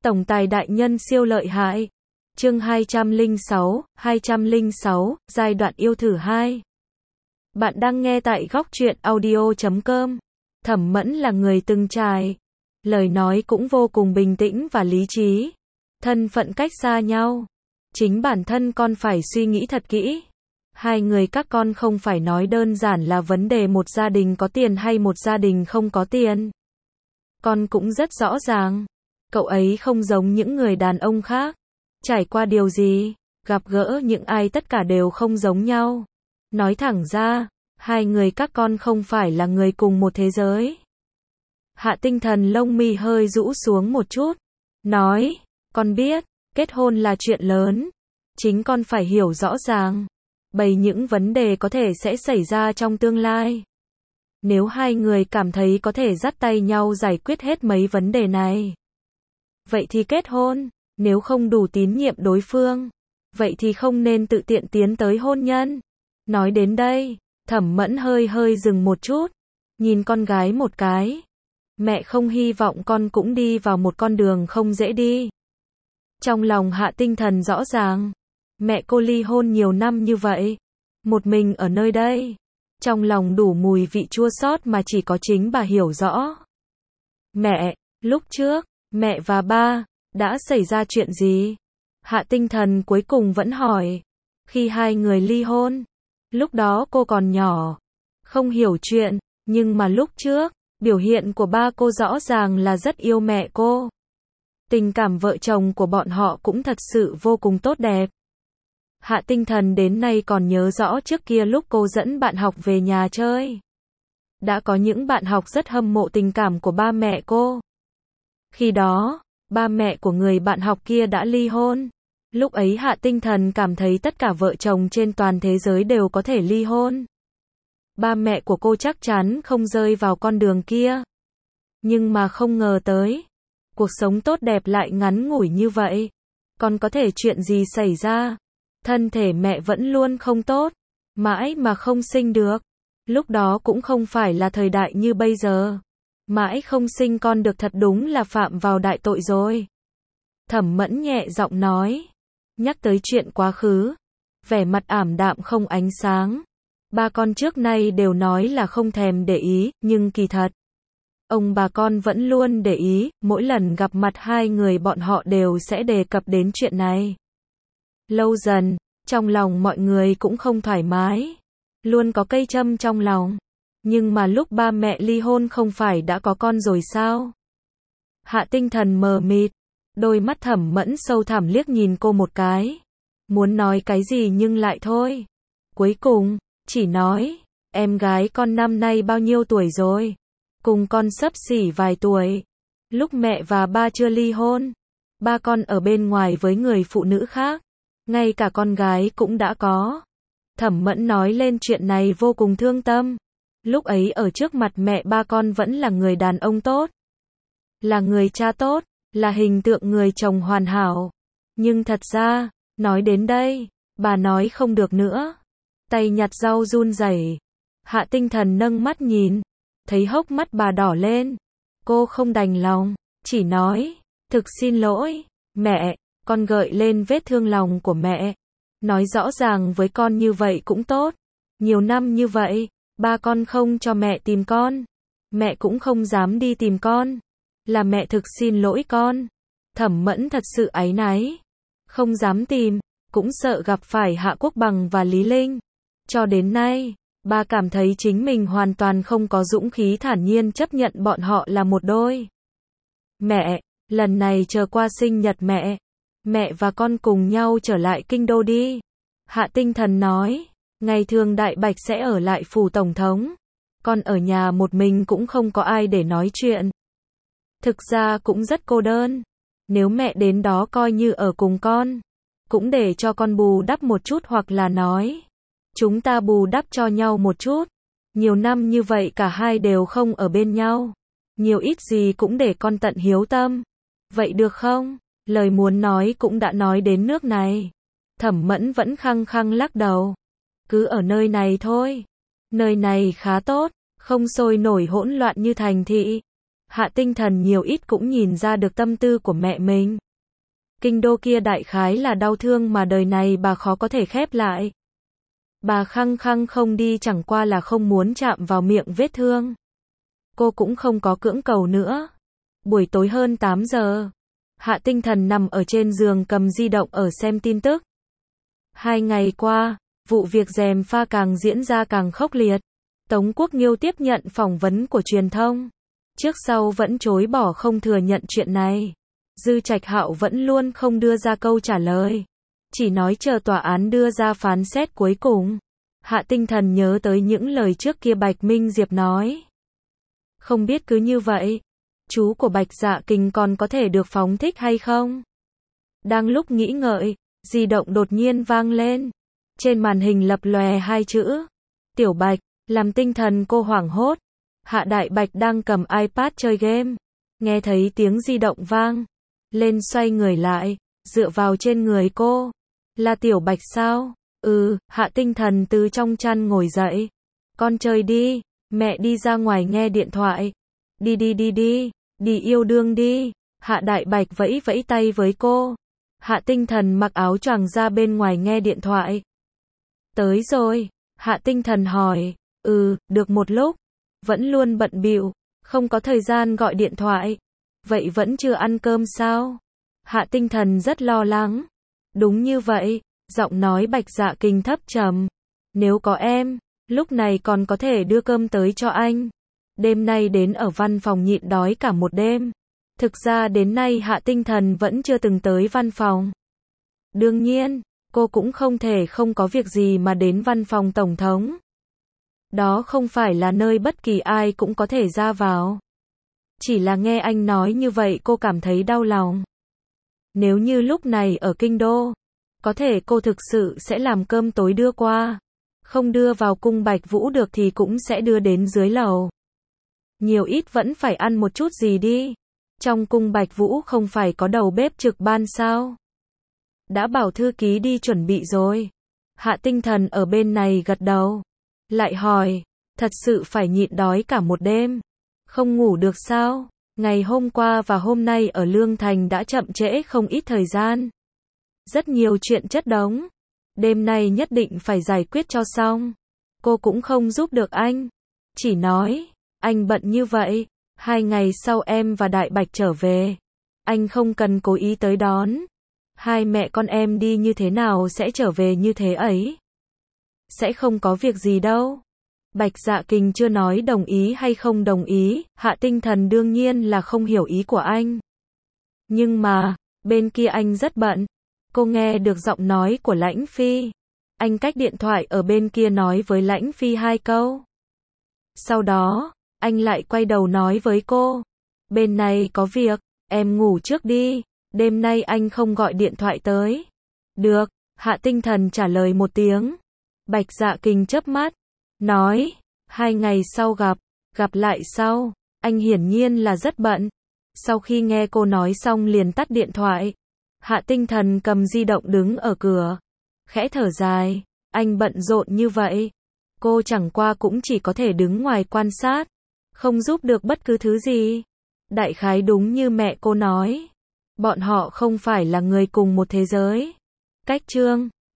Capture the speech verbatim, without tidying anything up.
Tổng tài đại nhân siêu lợi hại. Chương hai trăm lẻ sáu, hai trăm lẻ sáu, giai đoạn yêu thử hai. Bạn đang nghe tại góc truyện audio chấm com. Thẩm Mẫn là người từng trải. Lời nói cũng vô cùng bình tĩnh và lý trí. Thân phận cách xa nhau. Chính bản thân con phải suy nghĩ thật kỹ. Hai người các con không phải nói đơn giản là vấn đề một gia đình có tiền hay một gia đình không có tiền. Con cũng rất rõ ràng. Cậu ấy không giống những người đàn ông khác. Trải qua điều gì, gặp gỡ những ai tất cả đều không giống nhau. Nói thẳng ra, hai người các con không phải là người cùng một thế giới. Hạ Tinh Thần lông mi hơi rũ xuống một chút. Nói, con biết, kết hôn là chuyện lớn. Chính con phải hiểu rõ ràng. Bày những vấn đề có thể sẽ xảy ra trong tương lai. Nếu hai người cảm thấy có thể dắt tay nhau giải quyết hết mấy vấn đề này, vậy thì kết hôn. Nếu không đủ tín nhiệm đối phương, vậy thì không nên tự tiện tiến tới hôn nhân. Nói đến đây, Thẩm Mẫn hơi hơi dừng một chút, nhìn con gái một cái. Mẹ không hy vọng con cũng đi vào một con đường không dễ đi. Trong lòng Hạ Tinh Thần rõ ràng, mẹ cô ly hôn nhiều năm như vậy, một mình ở nơi đây, trong lòng đủ mùi vị chua xót mà chỉ có chính bà hiểu rõ. Mẹ, lúc trước, mẹ và ba, đã xảy ra chuyện gì? Hạ Tinh Thần cuối cùng vẫn hỏi. Khi hai người ly hôn, lúc đó cô còn nhỏ, không hiểu chuyện, nhưng mà lúc trước, biểu hiện của ba cô rõ ràng là rất yêu mẹ cô. Tình cảm vợ chồng của bọn họ cũng thật sự vô cùng tốt đẹp. Hạ Tinh Thần đến nay còn nhớ rõ trước kia lúc cô dẫn bạn học về nhà chơi. Đã có những bạn học rất hâm mộ tình cảm của ba mẹ cô. Khi đó, ba mẹ của người bạn học kia đã ly hôn. Lúc ấy Hạ Tinh Thần cảm thấy tất cả vợ chồng trên toàn thế giới đều có thể ly hôn. Ba mẹ của cô chắc chắn không rơi vào con đường kia. Nhưng mà không ngờ tới, cuộc sống tốt đẹp lại ngắn ngủi như vậy. Còn có thể chuyện gì xảy ra? Thân thể mẹ vẫn luôn không tốt, mãi mà không sinh được. Lúc đó cũng không phải là thời đại như bây giờ. Mãi không sinh con được thật đúng là phạm vào đại tội rồi. Thẩm Mẫn nhẹ giọng nói. Nhắc tới chuyện quá khứ, vẻ mặt ảm đạm không ánh sáng. Ba con trước nay đều nói là không thèm để ý, nhưng kỳ thật, ông bà con vẫn luôn để ý, mỗi lần gặp mặt hai người bọn họ đều sẽ đề cập đến chuyện này. Lâu dần, trong lòng mọi người cũng không thoải mái, luôn có cây châm trong lòng. Nhưng mà lúc ba mẹ ly hôn không phải đã có con rồi sao? Hạ Tinh Thần mờ mịt, đôi mắt Thẩm Mẫn sâu thẳm liếc nhìn cô một cái. Muốn nói cái gì nhưng lại thôi. Cuối cùng, chỉ nói, em gái con năm nay bao nhiêu tuổi rồi? Cùng con xấp xỉ vài tuổi. Lúc mẹ và ba chưa ly hôn, ba con ở bên ngoài với người phụ nữ khác. Ngay cả con gái cũng đã có. Thẩm Mẫn nói lên chuyện này vô cùng thương tâm. Lúc ấy ở trước mặt mẹ ba con vẫn là người đàn ông tốt, là người cha tốt, là hình tượng người chồng hoàn hảo. Nhưng thật ra, nói đến đây, bà nói không được nữa. Tay nhặt rau run rẩy. Hạ Tinh Thần nâng mắt nhìn, thấy hốc mắt bà đỏ lên. Cô không đành lòng, chỉ nói, thực xin lỗi, mẹ, con gợi lên vết thương lòng của mẹ. Nói rõ ràng với con như vậy cũng tốt. Nhiều năm như vậy, ba con không cho mẹ tìm con. Mẹ cũng không dám đi tìm con. Là mẹ thực xin lỗi con. Thẩm Mẫn thật sự áy náy. Không dám tìm, cũng sợ gặp phải Hạ Quốc Bằng và Lý Linh. Cho đến nay, bà cảm thấy chính mình hoàn toàn không có dũng khí thản nhiên chấp nhận bọn họ là một đôi. Mẹ, lần này chờ qua sinh nhật mẹ, mẹ và con cùng nhau trở lại kinh đô đi. Hạ Tinh Thần nói. Ngày thường Đại Bạch sẽ ở lại phủ tổng thống. Con ở nhà một mình cũng không có ai để nói chuyện. Thực ra cũng rất cô đơn. Nếu mẹ đến đó coi như ở cùng con, cũng để cho con bù đắp một chút hoặc là nói, chúng ta bù đắp cho nhau một chút. Nhiều năm như vậy cả hai đều không ở bên nhau. Nhiều ít gì cũng để con tận hiếu tâm. Vậy được không? Lời muốn nói cũng đã nói đến nước này. Thẩm Mẫn vẫn khăng khăng lắc đầu. Cứ ở nơi này thôi. Nơi này khá tốt, không sôi nổi hỗn loạn như thành thị. Hạ Tinh Thần nhiều ít cũng nhìn ra được tâm tư của mẹ mình. Kinh đô kia đại khái là đau thương mà đời này bà khó có thể khép lại. Bà khăng khăng không đi chẳng qua là không muốn chạm vào miệng vết thương. Cô cũng không có cưỡng cầu nữa. Buổi tối hơn tám giờ, Hạ Tinh Thần nằm ở trên giường cầm di động ở xem tin tức. Hai ngày qua, vụ việc gièm pha càng diễn ra càng khốc liệt. Tống Quốc Nghiêu tiếp nhận phỏng vấn của truyền thông. Trước sau vẫn chối bỏ không thừa nhận chuyện này. Dư Trạch Hạo vẫn luôn không đưa ra câu trả lời. Chỉ nói chờ tòa án đưa ra phán xét cuối cùng. Hạ Tinh Thần nhớ tới những lời trước kia Bạch Minh Diệp nói. Không biết cứ như vậy, chú của Bạch Dạ Kình còn có thể được phóng thích hay không? Đang lúc nghĩ ngợi, di động đột nhiên vang lên. Trên màn hình lập lòe hai chữ. Tiểu Bạch, làm tinh thần cô hoảng hốt. Hạ Đại Bạch đang cầm iPad chơi game. Nghe thấy tiếng di động vang. Lên xoay người lại, dựa vào trên người cô. Là Tiểu Bạch sao? Ừ, Hạ Tinh Thần từ trong chăn ngồi dậy. Con chơi đi, mẹ đi ra ngoài nghe điện thoại. Đi đi đi đi, đi yêu đương đi. Hạ Đại Bạch vẫy vẫy tay với cô. Hạ Tinh Thần mặc áo choàng ra bên ngoài nghe điện thoại. Tới rồi, Hạ Tinh Thần hỏi. Ừ, được một lúc. Vẫn luôn bận bịu, không có thời gian gọi điện thoại. Vậy vẫn chưa ăn cơm sao? Hạ Tinh Thần rất lo lắng. Đúng như vậy, giọng nói Bạch Dạ Kình thấp trầm. Nếu có em, lúc này còn có thể đưa cơm tới cho anh. Đêm nay đến ở văn phòng nhịn đói cả một đêm. Thực ra đến nay Hạ Tinh Thần vẫn chưa từng tới văn phòng. Đương nhiên, cô cũng không thể không có việc gì mà đến văn phòng tổng thống. Đó không phải là nơi bất kỳ ai cũng có thể ra vào. Chỉ là nghe anh nói như vậy cô cảm thấy đau lòng. Nếu như lúc này ở kinh đô, có thể cô thực sự sẽ làm cơm tối đưa qua. Không đưa vào cung Bạch Vũ được thì cũng sẽ đưa đến dưới lầu. Nhiều ít vẫn phải ăn một chút gì đi. Trong cung Bạch Vũ không phải có đầu bếp trực ban sao? Đã bảo thư ký đi chuẩn bị rồi. Hạ Tinh Thần ở bên này gật đầu. Lại hỏi, thật sự phải nhịn đói cả một đêm. Không ngủ được sao? Ngày hôm qua và hôm nay ở Lương Thành đã chậm trễ không ít thời gian. Rất nhiều chuyện chất đống. Đêm nay nhất định phải giải quyết cho xong. Cô cũng không giúp được anh. Chỉ nói, anh bận như vậy. Hai ngày sau em và Đại Bạch trở về. Anh không cần cố ý tới đón. Hai mẹ con em đi như thế nào sẽ trở về như thế ấy. Sẽ không có việc gì đâu. Bạch Dạ Kình chưa nói đồng ý hay không đồng ý, Hạ Tinh Thần đương nhiên là không hiểu ý của anh. Nhưng mà, bên kia anh rất bận. Cô nghe được giọng nói của Lãnh Phi. Anh cách điện thoại ở bên kia nói với Lãnh Phi hai câu. Sau đó, anh lại quay đầu nói với cô. Bên này có việc, em ngủ trước đi, đêm nay anh không gọi điện thoại tới. Được, Hạ Tinh Thần trả lời một tiếng. Bạch Dạ Kình chớp mắt, nói, hai ngày sau gặp, gặp lại sau, anh hiển nhiên là rất bận. Sau khi nghe cô nói xong liền tắt điện thoại. Hạ Tinh Thần cầm di động đứng ở cửa, khẽ thở dài, anh bận rộn như vậy. Cô chẳng qua cũng chỉ có thể đứng ngoài quan sát, không giúp được bất cứ thứ gì. Đại khái đúng như mẹ cô nói, bọn họ không phải là người cùng một thế giới. Cách chương